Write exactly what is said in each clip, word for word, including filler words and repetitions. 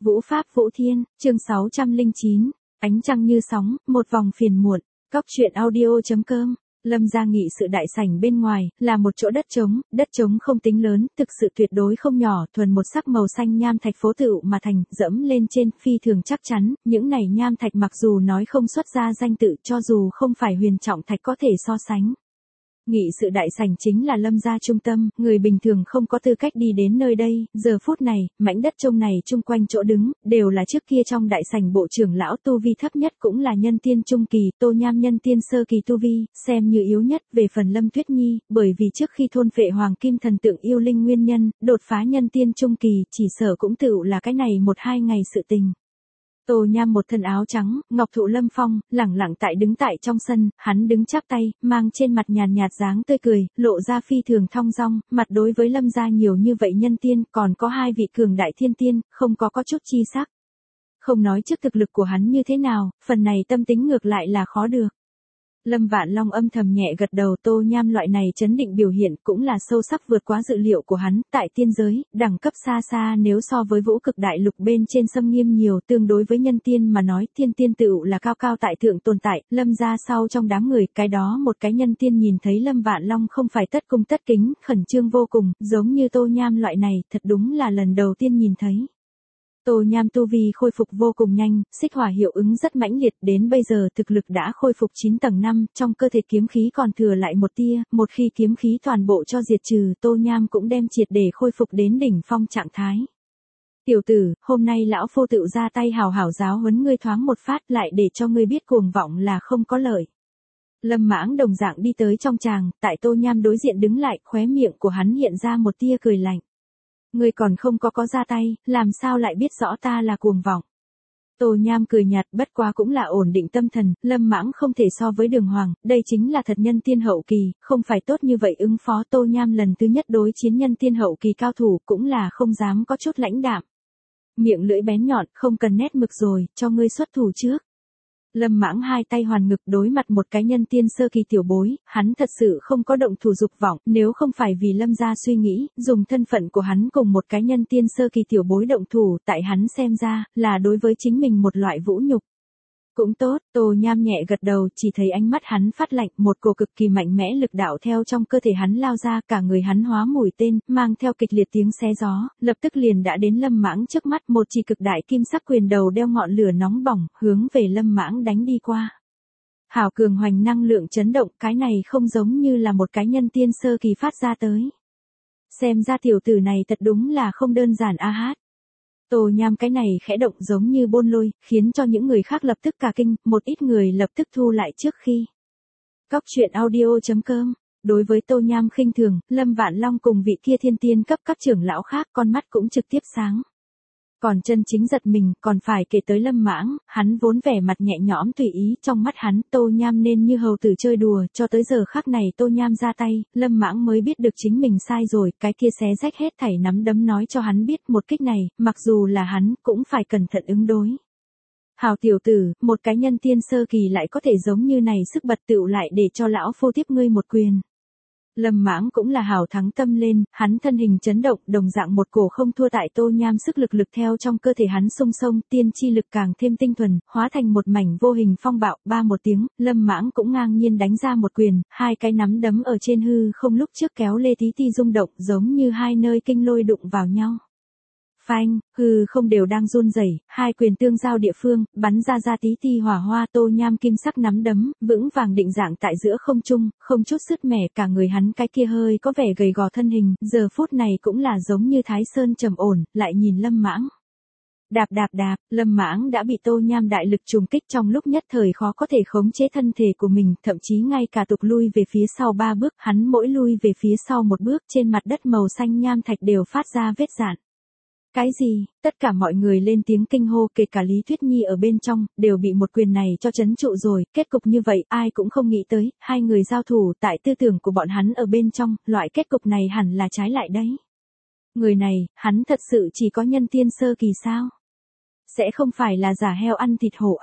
Vũ Pháp Vũ Thiên, chương sáu trăm lẻ chín, ánh trăng như sóng, một vòng phiền muộn. Cóc truyện audio chấm com. Lâm gia nghị sự đại sảnh bên ngoài, là một chỗ đất trống, đất trống không tính lớn, thực sự tuyệt đối không nhỏ, thuần một sắc màu xanh nham thạch phố tựu mà thành, dẫm lên trên, phi thường chắc chắn, những này nham thạch mặc dù nói không xuất ra danh tự, cho dù không phải huyền trọng thạch có thể so sánh. Nghị sự đại sảnh chính là Lâm gia trung tâm, người bình thường không có tư cách đi đến nơi đây, giờ phút này, mảnh đất trông này chung quanh chỗ đứng, đều là trước kia trong đại sảnh bộ trưởng lão tu vi thấp nhất cũng là nhân tiên trung kỳ, Tô Nham nhân tiên sơ kỳ tu vi, xem như yếu nhất, về phần Lâm Tuyết Nhi, bởi vì trước khi thôn phệ hoàng kim thần tượng yêu linh nguyên nhân, đột phá nhân tiên trung kỳ, chỉ sợ cũng tựu là cái này một hai ngày sự tình. Tô Nham một thân áo trắng, ngọc thụ lâm phong, lẳng lặng tại đứng tại trong sân, hắn đứng chắp tay, mang trên mặt nhàn nhạt dáng tươi cười, lộ ra phi thường thong dong, mặt đối với Lâm gia nhiều như vậy nhân tiên, còn có hai vị cường đại thiên tiên, không có có chút chi sắc. Không nói trước thực lực của hắn như thế nào, phần này tâm tính ngược lại là khó được. Lâm Vạn Long âm thầm nhẹ gật đầu, Tô Nham loại này chấn định biểu hiện cũng là sâu sắc vượt quá dự liệu của hắn, tại tiên giới, đẳng cấp xa xa nếu so với vũ cực đại lục bên trên xâm nghiêm nhiều, tương đối với nhân tiên mà nói, thiên tiên tựu là cao cao tại thượng tồn tại, Lâm gia sau trong đám người, cái đó một cái nhân tiên nhìn thấy Lâm Vạn Long không phải tất cung tất kính, khẩn trương vô cùng, giống như Tô Nham loại này, thật đúng là lần đầu tiên nhìn thấy. Tô Nham tu vi khôi phục vô cùng nhanh, xích hỏa hiệu ứng rất mãnh liệt, đến bây giờ thực lực đã khôi phục chín tầng năm, trong cơ thể kiếm khí còn thừa lại một tia, một khi kiếm khí toàn bộ cho diệt trừ, Tô Nham cũng đem triệt để khôi phục đến đỉnh phong trạng thái. Tiểu tử, hôm nay lão phu tự ra tay hào hảo giáo huấn ngươi thoáng một phát lại để cho ngươi biết cuồng vọng là không có lợi. Lâm Mãng đồng dạng đi tới trong tràng, tại Tô Nham đối diện đứng lại, khóe miệng của hắn hiện ra một tia cười lạnh. Ngươi còn không có có ra tay, làm sao lại biết rõ ta là cuồng vọng. Tô Nham cười nhạt, bất quá cũng là ổn định tâm thần, Lâm Mãng không thể so với Đường Hoàng, đây chính là thật nhân tiên hậu kỳ, không phải tốt như vậy ứng phó. Tô Nham lần thứ nhất đối chiến nhân tiên hậu kỳ cao thủ cũng là không dám có chút lãnh đạm. Miệng lưỡi bén nhọn, không cần nét mực rồi, cho ngươi xuất thủ trước. Lâm Mãng hai tay hoàn ngực đối mặt một cái nhân tiên sơ kỳ tiểu bối, hắn thật sự không có động thủ dục vọng, nếu không phải vì Lâm gia suy nghĩ, dùng thân phận của hắn cùng một cái nhân tiên sơ kỳ tiểu bối động thủ, tại hắn xem ra, là đối với chính mình một loại vũ nhục. Cũng tốt, Tô Nham nhẹ gật đầu, chỉ thấy ánh mắt hắn phát lạnh, một cổ cực kỳ mạnh mẽ lực đạo theo trong cơ thể hắn lao ra, cả người hắn hóa mũi tên, mang theo kịch liệt tiếng xé gió, lập tức liền đã đến Lâm Mãng trước mắt, một chỉ cực đại kim sắc quyền đầu đeo ngọn lửa nóng bỏng, hướng về Lâm Mãng đánh đi qua. Hảo cường hoành năng lượng chấn động, cái này không giống như là một cái nhân tiên sơ kỳ phát ra tới. Xem ra tiểu tử này thật đúng là không đơn giản a hát. Tô Nham cái này khẽ động giống như bôn lôi, khiến cho những người khác lập tức cả kinh, một ít người lập tức thu lại trước khi. Cóc truyện audio chấm com. Đối với Tô Nham khinh thường, Lâm Vạn Long cùng vị kia thiên tiên cấp các trưởng lão khác con mắt cũng trực tiếp sáng. Còn chân chính giật mình, còn phải kể tới Lâm Mãng, hắn vốn vẻ mặt nhẹ nhõm tùy ý, trong mắt hắn, Tô Nham nên như hầu tử chơi đùa, cho tới giờ khắc này Tô Nham ra tay, Lâm Mãng mới biết được chính mình sai rồi, cái kia xé rách hết thảy nắm đấm nói cho hắn biết một kích này, mặc dù là hắn, cũng phải cẩn thận ứng đối. Hào tiểu tử, một cái nhân tiên sơ kỳ lại có thể giống như này sức bật tựu lại để cho lão phu tiếp ngươi một quyền. Lâm Mãng cũng là hào thắng tâm lên, hắn thân hình chấn động, đồng dạng một cổ không thua tại Tô Nham sức lực lực theo trong cơ thể hắn xung sông, tiên chi lực càng thêm tinh thuần, hóa thành một mảnh vô hình phong bạo, ba một tiếng, Lâm Mãng cũng ngang nhiên đánh ra một quyền, hai cái nắm đấm ở trên hư không lúc trước kéo lê tí ti rung động, giống như hai nơi kinh lôi đụng vào nhau. Phanh, hư không đều đang run rẩy, hai quyền tương giao địa phương, bắn ra ra tí ti hỏa hoa. Tô Nham kim sắc nắm đấm, vững vàng định dạng tại giữa không trung, không chút sứt mẻ, cả người hắn cái kia hơi có vẻ gầy gò thân hình, giờ phút này cũng là giống như Thái Sơn trầm ổn, lại nhìn Lâm Mãng. Đạp đạp đạp, Lâm Mãng đã bị Tô Nham đại lực trùng kích trong lúc nhất thời khó có thể khống chế thân thể của mình, thậm chí ngay cả tục lui về phía sau ba bước, hắn mỗi lui về phía sau một bước, trên mặt đất màu xanh nham thạch đều phát ra vết rạn. Cái gì? Tất cả mọi người lên tiếng kinh hô, kể cả Lý Tuyết Nhi ở bên trong, đều bị một quyền này cho trấn trụ rồi, kết cục như vậy, ai cũng không nghĩ tới, hai người giao thủ, tại tư tưởng của bọn hắn ở bên trong, loại kết cục này hẳn là trái lại đấy. Người này, hắn thật sự chỉ có nhân tiên sơ kỳ sao? Sẽ không phải là giả heo ăn thịt hổ à?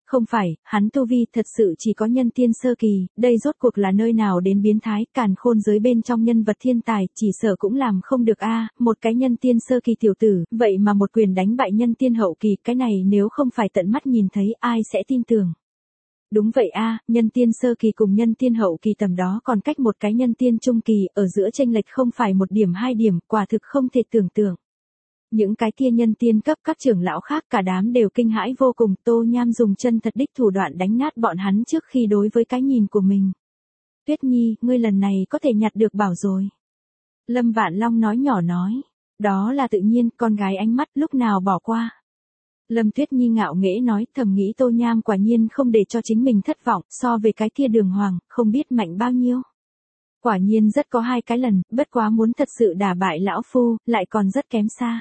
Không phải, hắn tu vi thật sự chỉ có nhân tiên sơ kỳ, đây rốt cuộc là nơi nào đến biến thái, càn khôn giới bên trong nhân vật thiên tài, chỉ sợ cũng làm không được a, một cái nhân tiên sơ kỳ tiểu tử, vậy mà một quyền đánh bại nhân tiên hậu kỳ, cái này nếu không phải tận mắt nhìn thấy, ai sẽ tin tưởng. Đúng vậy a, nhân tiên sơ kỳ cùng nhân tiên hậu kỳ tầm đó còn cách một cái nhân tiên trung kỳ, ở giữa chênh lệch không phải một điểm hai điểm, quả thực không thể tưởng tượng. Những cái kia nhân tiên cấp các trưởng lão khác cả đám đều kinh hãi vô cùng, Tô Nham dùng chân thật đích thủ đoạn đánh nát bọn hắn trước khi đối với cái nhìn của mình. Tuyết Nhi, ngươi lần này có thể nhặt được bảo rồi. Lâm Vạn Long nói nhỏ nói, đó là tự nhiên, con gái ánh mắt lúc nào bỏ qua. Lâm Tuyết Nhi ngạo nghễ nói, thầm nghĩ Tô Nham quả nhiên không để cho chính mình thất vọng, so về cái kia Đường Hoàng, không biết mạnh bao nhiêu. Quả nhiên rất có hai cái lần, bất quá muốn thật sự đả bại lão phu, lại còn rất kém xa.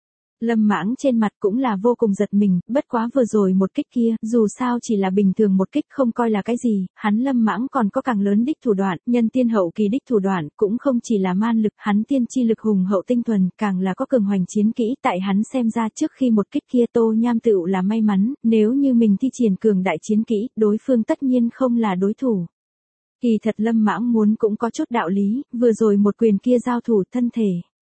Lâm Mãng trên mặt cũng là vô cùng giật mình, bất quá vừa rồi một kích kia, dù sao chỉ là bình thường một kích không coi là cái gì, hắn Lâm Mãng còn có càng lớn đích thủ đoạn, nhân tiên hậu kỳ đích thủ đoạn, cũng không chỉ là man lực, hắn tiên chi lực hùng hậu tinh thuần, càng là có cường hoành chiến kỹ, tại hắn xem ra trước khi một kích kia Tô Nham tựu là may mắn, nếu như mình thi triển cường đại chiến kỹ, đối phương tất nhiên không là đối thủ. Kỳ thật Lâm Mãng muốn cũng có chút đạo lý, vừa rồi một quyền kia giao thủ thân thể.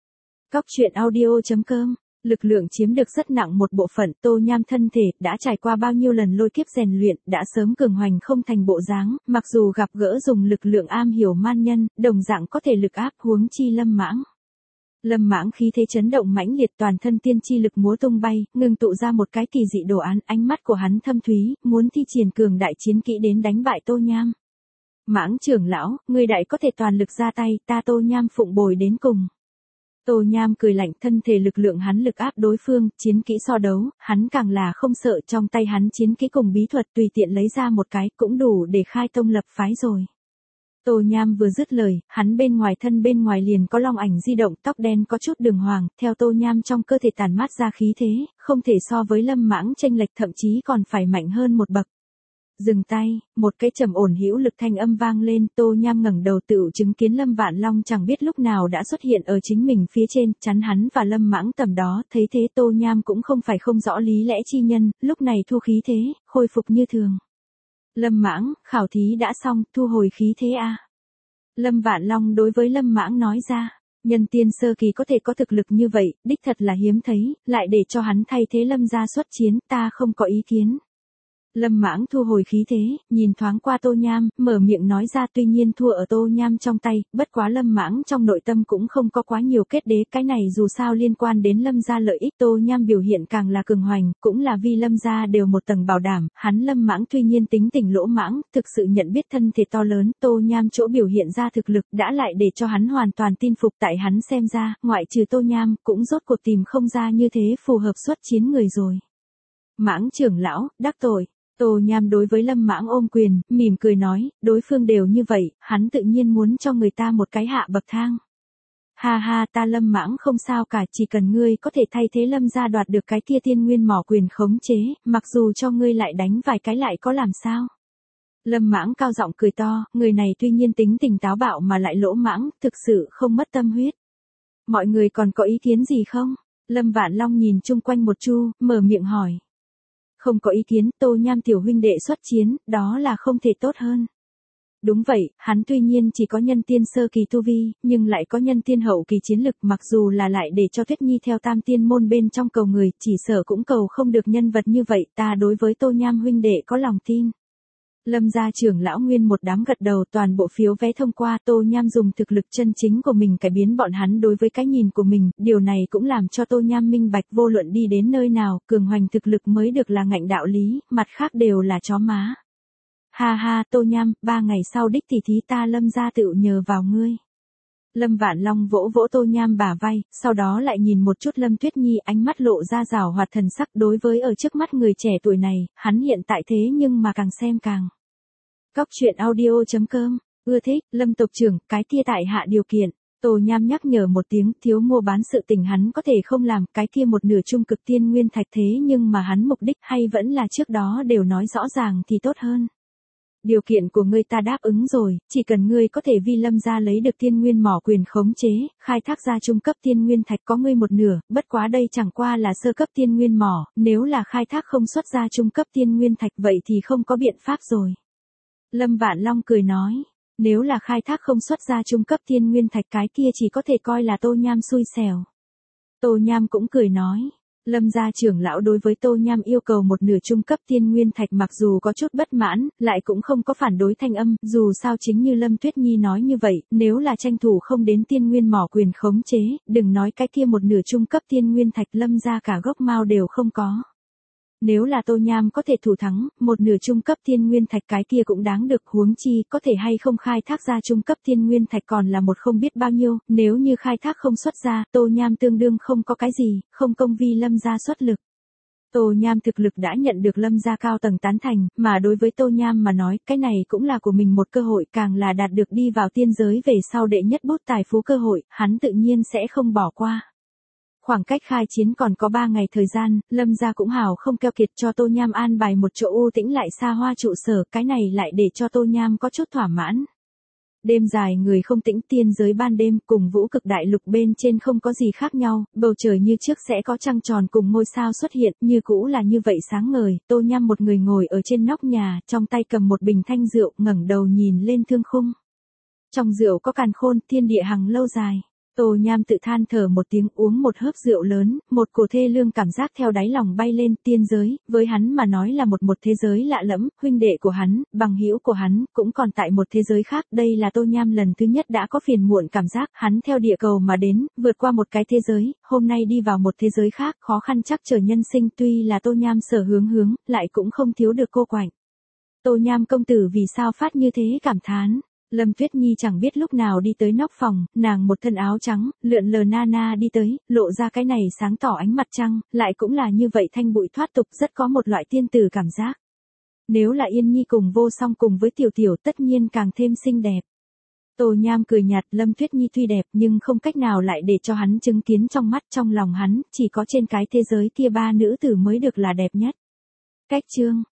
Cóc truyện audio chấm com Lực lượng chiếm được rất nặng một bộ phận, Tô Nham thân thể đã trải qua bao nhiêu lần lôi kiếp rèn luyện, đã sớm cường hoành không thành bộ dáng, mặc dù gặp gỡ dùng lực lượng am hiểu man nhân, đồng dạng có thể lực áp huống chi Lâm Mãng. Lâm Mãng khí thế chấn động mãnh liệt, toàn thân tiên chi lực múa tung bay, ngưng tụ ra một cái kỳ dị đồ án, ánh mắt của hắn thâm thúy, muốn thi triển cường đại chiến kỹ đến đánh bại Tô Nham. Mãng trưởng lão, ngươi đại có thể toàn lực ra tay, ta Tô Nham phụng bồi đến cùng. Tô Nham cười lạnh, thân thể lực lượng hắn lực áp đối phương, chiến kỹ so đấu, hắn càng là không sợ, trong tay hắn chiến kỹ cùng bí thuật tùy tiện lấy ra một cái, cũng đủ để khai tông lập phái rồi. Tô Nham vừa dứt lời, hắn bên ngoài thân bên ngoài liền có long ảnh di động, tóc đen có chút đường hoàng, theo Tô Nham trong cơ thể tàn mát ra khí thế, không thể so với Lâm Mãng chênh lệch, thậm chí còn phải mạnh hơn một bậc. Dừng tay, một cái trầm ổn hữu lực thanh âm vang lên, Tô Nham ngẩng đầu tựu chứng kiến Lâm Vạn Long chẳng biết lúc nào đã xuất hiện ở chính mình phía trên, chắn hắn và Lâm Mãng tầm đó, thấy thế Tô Nham cũng không phải không rõ lý lẽ chi nhân, lúc này thu khí thế, khôi phục như thường. Lâm Mãng, khảo thí đã xong, thu hồi khí thế a. Lâm Vạn Long đối với Lâm Mãng nói ra, nhân tiên sơ kỳ có thể có thực lực như vậy, đích thật là hiếm thấy, lại để cho hắn thay thế Lâm gia xuất chiến, ta không có ý kiến. Lâm Mãng thu hồi khí thế, nhìn thoáng qua Tô Nham, mở miệng nói ra, tuy nhiên thua ở Tô Nham trong tay, bất quá Lâm Mãng trong nội tâm cũng không có quá nhiều kết đế, cái này dù sao liên quan đến Lâm gia lợi ích, Tô Nham biểu hiện càng là cường hoành, cũng là vì Lâm gia đều một tầng bảo đảm, hắn Lâm Mãng tuy nhiên tính tình lỗ mãng, thực sự nhận biết thân thể to lớn, Tô Nham chỗ biểu hiện ra thực lực đã lại để cho hắn hoàn toàn tin phục, tại hắn xem ra, ngoại trừ Tô Nham, cũng rốt cuộc tìm không ra như thế phù hợp xuất chiến người rồi. Mãng trưởng lão, đắc tội. Tô Nham đối với Lâm Mãng ôm quyền, mỉm cười nói, đối phương đều như vậy, hắn tự nhiên muốn cho người ta một cái hạ bậc thang. Ha ha, ta Lâm Mãng không sao cả, chỉ cần ngươi có thể thay thế Lâm gia đoạt được cái kia tiên nguyên mỏ quyền khống chế, mặc dù cho ngươi lại đánh vài cái lại có làm sao. Lâm Mãng cao giọng cười to, người này tuy nhiên tính tình táo bạo mà lại lỗ mãng, thực sự không mất tâm huyết. Mọi người còn có ý kiến gì không? Lâm Vạn Long nhìn chung quanh một chu, mở miệng hỏi. Không có ý kiến, Tô Nham tiểu huynh đệ xuất chiến, đó là không thể tốt hơn. Đúng vậy, hắn tuy nhiên chỉ có nhân tiên sơ kỳ tu vi, nhưng lại có nhân tiên hậu kỳ chiến lực, mặc dù là lại để cho Tuyết Nhi theo tam tiên môn bên trong cầu người, chỉ sợ cũng cầu không được nhân vật như vậy, ta đối với Tô Nham huynh đệ có lòng tin. Lâm gia trưởng lão nguyên một đám gật đầu, toàn bộ phiếu vé thông qua, Tô Nham dùng thực lực chân chính của mình cải biến bọn hắn đối với cái nhìn của mình, điều này cũng làm cho Tô Nham minh bạch vô luận đi đến nơi nào, cường hoành thực lực mới được là ngạnh đạo lý, mặt khác đều là chó má. Ha ha, Tô Nham, ba ngày sau đích tỷ thí ta Lâm gia tựu nhờ vào ngươi. Lâm Vạn Long vỗ vỗ Tô Nham bả vai, sau đó lại nhìn một chút Lâm Tuyết Nhi, ánh mắt lộ ra giảo hoạt thần sắc, đối với ở trước mắt người trẻ tuổi này, hắn hiện tại thế nhưng mà càng xem càng. Cóc truyện audio chấm com, ưa thích, Lâm tộc trưởng, cái kia tại hạ điều kiện. Tô Nham nhắc nhở một tiếng, thiếu mua bán sự tình hắn có thể không làm, cái kia một nửa trung cực tiên nguyên thạch thế nhưng mà hắn mục đích hay vẫn là trước đó đều nói rõ ràng thì tốt hơn. Điều kiện của ngươi ta đáp ứng rồi, chỉ cần ngươi có thể vi Lâm gia lấy được tiên nguyên mỏ quyền khống chế, khai thác ra trung cấp tiên nguyên thạch có ngươi một nửa, bất quá đây chẳng qua là sơ cấp tiên nguyên mỏ, nếu là khai thác không xuất ra trung cấp tiên nguyên thạch vậy thì không có biện pháp rồi. Lâm Vạn Long cười nói, nếu là khai thác không xuất ra trung cấp tiên nguyên thạch cái kia chỉ có thể coi là Tô Nham xui xẻo. Tô Nham cũng cười nói. Lâm gia trưởng lão đối với Tô Nham yêu cầu một nửa trung cấp tiên nguyên thạch mặc dù có chút bất mãn, lại cũng không có phản đối thanh âm, dù sao chính như Lâm Tuyết Nhi nói như vậy, nếu là tranh thủ không đến tiên nguyên mỏ quyền khống chế, đừng nói cái kia một nửa trung cấp tiên nguyên thạch Lâm gia cả gốc mao đều không có. Nếu là Tô Nham có thể thủ thắng, một nửa trung cấp tiên nguyên thạch cái kia cũng đáng được, huống chi có thể hay không khai thác ra trung cấp tiên nguyên thạch còn là một không biết bao nhiêu, nếu như khai thác không xuất ra, Tô Nham tương đương không có cái gì, không công vi Lâm gia xuất lực. Tô Nham thực lực đã nhận được Lâm gia cao tầng tán thành, mà đối với Tô Nham mà nói, cái này cũng là của mình một cơ hội, càng là đạt được đi vào tiên giới về sau đệ nhất bút tài phú cơ hội, hắn tự nhiên sẽ không bỏ qua. Khoảng cách khai chiến còn có ba ngày thời gian, Lâm gia cũng hào không keo kiệt cho Tô Nham an bài một chỗ u tĩnh lại xa hoa trụ sở, cái này lại để cho Tô Nham có chút thỏa mãn. Đêm dài người không tĩnh, tiên giới ban đêm cùng vũ cực đại lục bên trên không có gì khác nhau, bầu trời như trước sẽ có trăng tròn cùng ngôi sao xuất hiện, như cũ là như vậy sáng ngời. Tô Nham một người ngồi ở trên nóc nhà, trong tay cầm một bình thanh rượu, ngẩng đầu nhìn lên thương khung. Trong rượu có càn khôn, thiên địa hằng lâu dài. Tô Nham tự than thở một tiếng, uống một hớp rượu lớn, một cổ thê lương cảm giác theo đáy lòng bay lên. Tiên giới, với hắn mà nói là một một thế giới lạ lẫm, huynh đệ của hắn, bằng hữu của hắn, cũng còn tại một thế giới khác. Đây là Tô Nham lần thứ nhất đã có phiền muộn cảm giác, hắn theo địa cầu mà đến, vượt qua một cái thế giới, hôm nay đi vào một thế giới khác, khó khăn chắc trở nhân sinh. Tuy là Tô Nham sở hướng hướng, lại cũng không thiếu được cô quạnh. Tô Nham công tử vì sao phát như thế cảm thán. Lâm Tuyết Nhi chẳng biết lúc nào đi tới nóc phòng, nàng một thân áo trắng, lượn lờ na na đi tới, lộ ra cái này sáng tỏ ánh mặt trăng, lại cũng là như vậy thanh bụi thoát tục, rất có một loại tiên tử cảm giác. Nếu là Yên Nhi cùng Vô Song cùng với Tiểu Tiểu tất nhiên càng thêm xinh đẹp. Tô Nham cười nhạt, Lâm Tuyết Nhi tuy đẹp nhưng không cách nào lại để cho hắn chứng kiến trong mắt trong lòng hắn, chỉ có trên cái thế giới kia ba nữ tử mới được là đẹp nhất. Cách chương